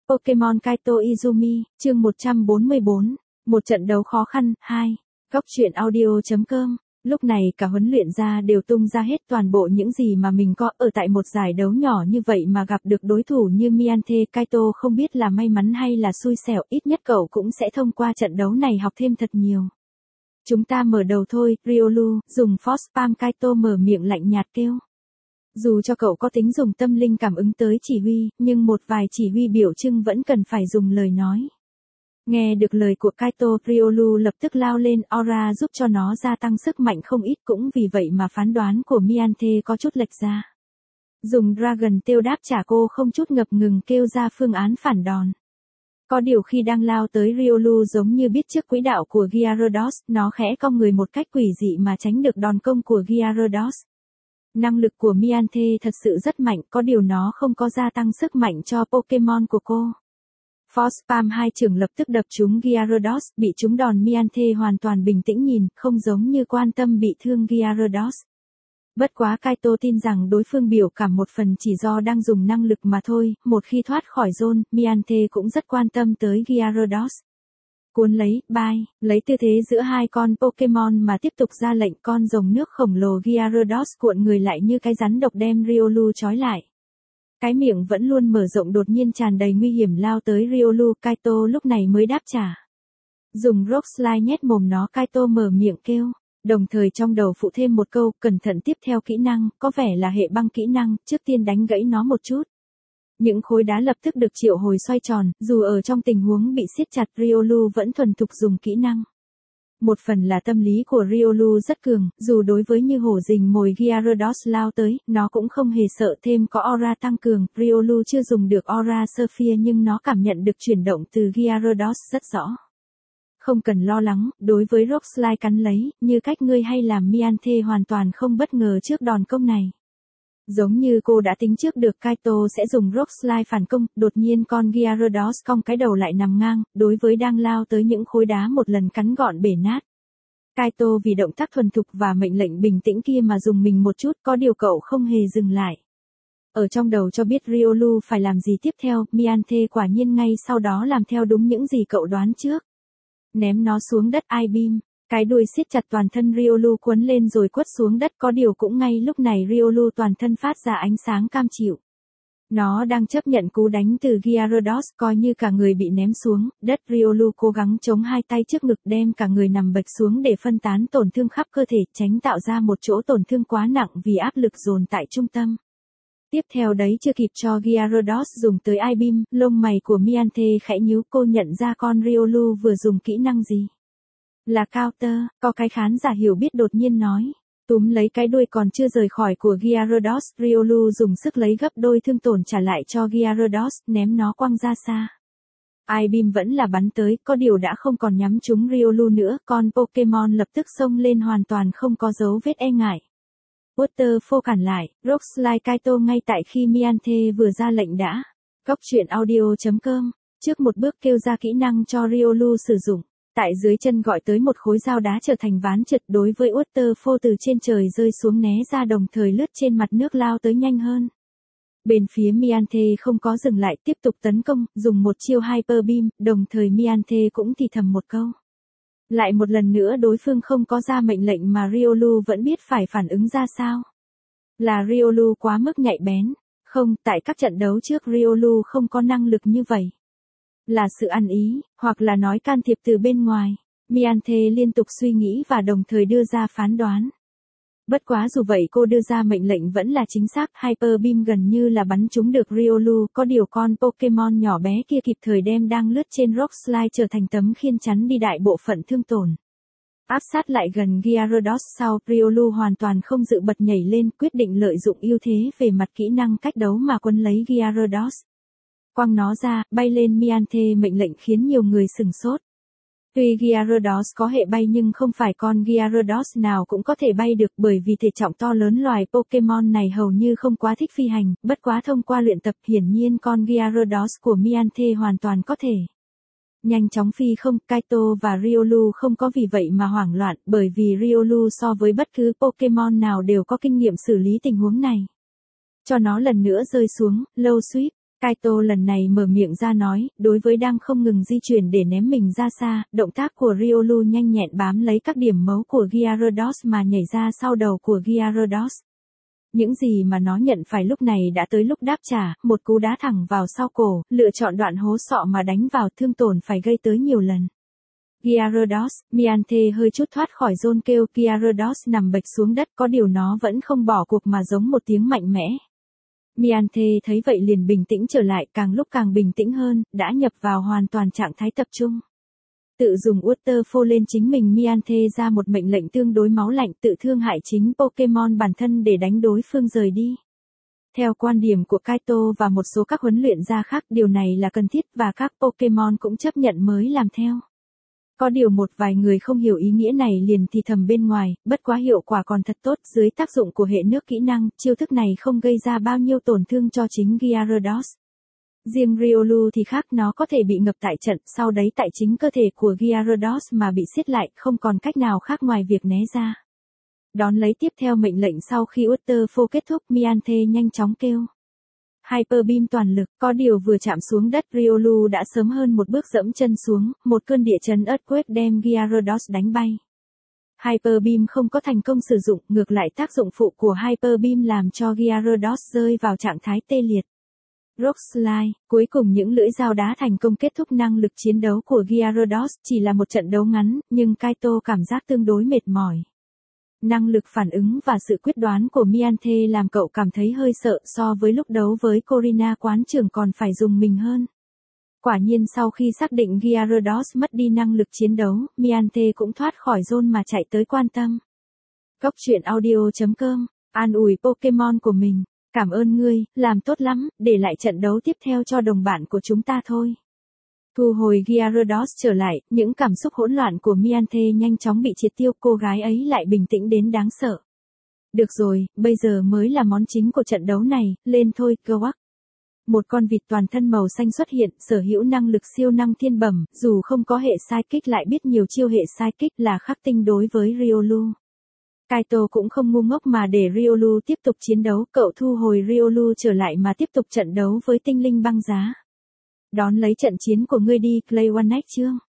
Pokemon Kaito Izumi, chương 144, một trận đấu khó khăn, 2. Góc truyện audio.com. Lúc này cả huấn luyện ra đều tung ra hết toàn bộ những gì mà mình có ở tại một giải đấu nhỏ như vậy mà gặp được đối thủ như Miante. Kaito không biết là may mắn hay là xui xẻo, ít nhất cậu cũng sẽ thông qua trận đấu này học thêm thật nhiều. Chúng ta mở đầu thôi, Riolu, dùng Force Palm. Kaito mở miệng lạnh nhạt kêu. Dù cho cậu có tính dùng tâm linh cảm ứng tới chỉ huy, nhưng một vài chỉ huy biểu trưng vẫn cần phải dùng lời nói. Nghe được lời của Kaito, Riolu lập tức lao lên aura giúp cho nó gia tăng sức mạnh không ít, cũng vì vậy mà phán đoán của Miante có chút lệch ra. Dùng Dragon Tail đáp trả, cô không chút ngập ngừng kêu ra phương án phản đòn. Có điều khi đang lao tới, Riolu giống như biết trước quỹ đạo của Gyarados, nó khẽ cong người một cách quỷ dị mà tránh được đòn công của Gyarados. Năng lực của Miante thật sự rất mạnh, có điều nó không có gia tăng sức mạnh cho Pokemon của cô. Force Palm 2 trường lập tức đập trúng Gyarados, bị trúng đòn Miante hoàn toàn bình tĩnh nhìn, không giống như quan tâm bị thương Gyarados. Bất quá Kaito tin rằng đối phương biểu cảm một phần chỉ do đang dùng năng lực mà thôi, một khi thoát khỏi zone, Miante cũng rất quan tâm tới Gyarados. Cuốn lấy, lấy tư thế giữa hai con Pokemon mà tiếp tục ra lệnh, con rồng nước khổng lồ Gyarados cuộn người lại như cái rắn độc đem Riolu trói lại. Cái miệng vẫn luôn mở rộng đột nhiên tràn đầy nguy hiểm lao tới Riolu. Kaito lúc này mới đáp trả. Dùng Rock Slide nhét mồm nó, Kaito mở miệng kêu. Đồng thời trong đầu phụ thêm một câu, cẩn thận tiếp theo kỹ năng, có vẻ là hệ băng kỹ năng, trước tiên đánh gãy nó một chút. Những khối đá lập tức được triệu hồi xoay tròn, dù ở trong tình huống bị siết chặt, Riolu vẫn thuần thục dùng kỹ năng. Một phần là tâm lý của Riolu rất cường, dù đối với như hổ rình mồi Gyarados lao tới, nó cũng không hề sợ, thêm có aura tăng cường. Riolu chưa dùng được aura Sphere nhưng nó cảm nhận được chuyển động từ Gyarados rất rõ. Không cần lo lắng, đối với Rock Slide cắn lấy, như cách ngươi hay làm Miante hoàn toàn không bất ngờ trước đòn công này. Giống như cô đã tính trước được Kaito sẽ dùng Rock Slide phản công, đột nhiên con Gyarados cong cái đầu lại nằm ngang, đối với đang lao tới những khối đá một lần cắn gọn bể nát. Kaito vì động tác thuần thục và mệnh lệnh bình tĩnh kia mà dùng mình một chút, có điều cậu không hề dừng lại. Ở trong đầu cho biết Riolu phải làm gì tiếp theo, Miante quả nhiên ngay sau đó làm theo đúng những gì cậu đoán trước. Ném nó xuống đất I-beam. Cái đuôi siết chặt toàn thân Riolu cuốn lên rồi quất xuống đất, có điều cũng ngay lúc này Riolu toàn thân phát ra ánh sáng cam chịu. Nó đang chấp nhận cú đánh từ Gyarados, coi như cả người bị ném xuống đất. Riolu cố gắng chống hai tay trước ngực đem cả người nằm bệt xuống để phân tán tổn thương khắp cơ thể, tránh tạo ra một chỗ tổn thương quá nặng vì áp lực dồn tại trung tâm. Tiếp theo đấy chưa kịp cho Gyarados dùng tới I-beam, lông mày của Miante khẽ nhíu, cô nhận ra con Riolu vừa dùng kỹ năng gì. Là counter, có cái khán giả hiểu biết đột nhiên nói. Túm lấy cái đuôi còn chưa rời khỏi của Gyarados, Riolu dùng sức lấy gấp đôi thương tổn trả lại cho Gyarados, ném nó quăng ra xa. I-beam vẫn là bắn tới, có điều đã không còn nhắm trúng Riolu nữa, con Pokemon lập tức xông lên hoàn toàn không có dấu vết e ngại. Waterfall cản lại, Rock Slide Kaito ngay tại khi Miante vừa ra lệnh đã. Góc truyện audio.com, trước một bước kêu ra kỹ năng cho Riolu sử dụng. Tại dưới chân gọi tới một khối dao đá trở thành ván trượt, đối với Waterfall từ trên trời rơi xuống né ra đồng thời lướt trên mặt nước lao tới nhanh hơn. Bên phía Miante không có dừng lại, tiếp tục tấn công, dùng một chiêu Hyper Beam, đồng thời Miante cũng thì thầm một câu. Lại một lần nữa đối phương không có ra mệnh lệnh mà Riolu vẫn biết phải phản ứng ra sao. Là Riolu quá mức nhạy bén. Không, tại các trận đấu trước Riolu không có năng lực như vậy. Là sự ăn ý, hoặc là nói can thiệp từ bên ngoài. Miante liên tục suy nghĩ và đồng thời đưa ra phán đoán. Bất quá dù vậy cô đưa ra mệnh lệnh vẫn là chính xác, Hyper Beam gần như là bắn trúng được Riolu, có điều con Pokemon nhỏ bé kia kịp thời đem đang lướt trên Rock Slide trở thành tấm khiên chắn đi đại bộ phận thương tổn. Áp sát lại gần Gyarados sau, Riolu hoàn toàn không dự bật nhảy lên, quyết định lợi dụng ưu thế về mặt kỹ năng cách đấu mà quấn lấy Gyarados. Quăng nó ra, bay lên Miante mệnh lệnh khiến nhiều người sửng sốt. Tuy Gyarados có hệ bay nhưng không phải con Gyarados nào cũng có thể bay được, bởi vì thể trọng to lớn loài Pokemon này hầu như không quá thích phi hành, bất quá thông qua luyện tập hiển nhiên con Gyarados của Miante hoàn toàn có thể. Nhanh chóng phi không, Kaito và Riolu không có vì vậy mà hoảng loạn, bởi vì Riolu so với bất cứ Pokemon nào đều có kinh nghiệm xử lý tình huống này. Cho nó lần nữa rơi xuống, low sweep. Kaito lần này mở miệng ra nói, đối với đang không ngừng di chuyển để ném mình ra xa, động tác của Riolu nhanh nhẹn bám lấy các điểm mấu của Gyarados mà nhảy ra sau đầu của Gyarados. Những gì mà nó nhận phải lúc này đã tới lúc đáp trả, một cú đá thẳng vào sau cổ, lựa chọn đoạn hố sọ mà đánh vào thương tổn phải gây tới nhiều lần. Gyarados, Mianthe hơi chút thoát khỏi zone kêu Gyarados nằm bệch xuống đất, có điều nó vẫn không bỏ cuộc mà giống một tiếng mạnh mẽ. Mianthe thấy vậy liền bình tĩnh trở lại, càng lúc càng bình tĩnh hơn, đã nhập vào hoàn toàn trạng thái tập trung. Tự dùng Waterfall lên chính mình, Mianthe ra một mệnh lệnh tương đối máu lạnh, tự thương hại chính Pokemon bản thân để đánh đối phương rời đi. Theo quan điểm của Kaito và một số các huấn luyện gia khác, điều này là cần thiết và các Pokemon cũng chấp nhận mới làm theo. Có điều một vài người không hiểu ý nghĩa này liền thì thầm bên ngoài, bất quá hiệu quả còn thật tốt, dưới tác dụng của hệ nước kỹ năng, chiêu thức này không gây ra bao nhiêu tổn thương cho chính Gyarados. Riêng Riolu thì khác, nó có thể bị ngập tại trận, sau đấy tại chính cơ thể của Gyarados mà bị siết lại, không còn cách nào khác ngoài việc né ra. Đón lấy tiếp theo mệnh lệnh sau khi Waterfall kết thúc, Mianthe nhanh chóng kêu Hyper Beam toàn lực, có điều vừa chạm xuống đất Riolu đã sớm hơn một bước dẫm chân xuống, một cơn địa chấn Earthquake đem Gyarados đánh bay. Hyper Beam không có thành công sử dụng, ngược lại tác dụng phụ của Hyper Beam làm cho Gyarados rơi vào trạng thái tê liệt. Rock Slide, cuối cùng những lưỡi dao đá thành công kết thúc năng lực chiến đấu của Gyarados, chỉ là một trận đấu ngắn, nhưng Kaito cảm giác tương đối mệt mỏi. Năng lực phản ứng và sự quyết đoán của Mianthe làm cậu cảm thấy hơi sợ, so với lúc đấu với Corina quán trưởng còn phải dùng mình hơn. Quả nhiên sau khi xác định Gyarados mất đi năng lực chiến đấu, Mianthe cũng thoát khỏi zone mà chạy tới quan tâm. Góc truyện audio.com, an ủi Pokemon của mình. Cảm ơn ngươi, làm tốt lắm, để lại trận đấu tiếp theo cho đồng bạn của chúng ta thôi. Thu hồi Gyarados trở lại, những cảm xúc hỗn loạn của Mianthe nhanh chóng bị triệt tiêu, cô gái ấy lại bình tĩnh đến đáng sợ. Được rồi, bây giờ mới là món chính của trận đấu này, lên thôi, Gawak. Một con vịt toàn thân màu xanh xuất hiện, sở hữu năng lực siêu năng thiên bẩm, dù không có hệ Psychic lại biết nhiều chiêu hệ Psychic là khắc tinh đối với Riolu. Kaito cũng không ngu ngốc mà để Riolu tiếp tục chiến đấu, cậu thu hồi Riolu trở lại mà tiếp tục trận đấu với tinh linh băng giá. Đón lấy trận chiến của ngươi đi, Clay One Next chương.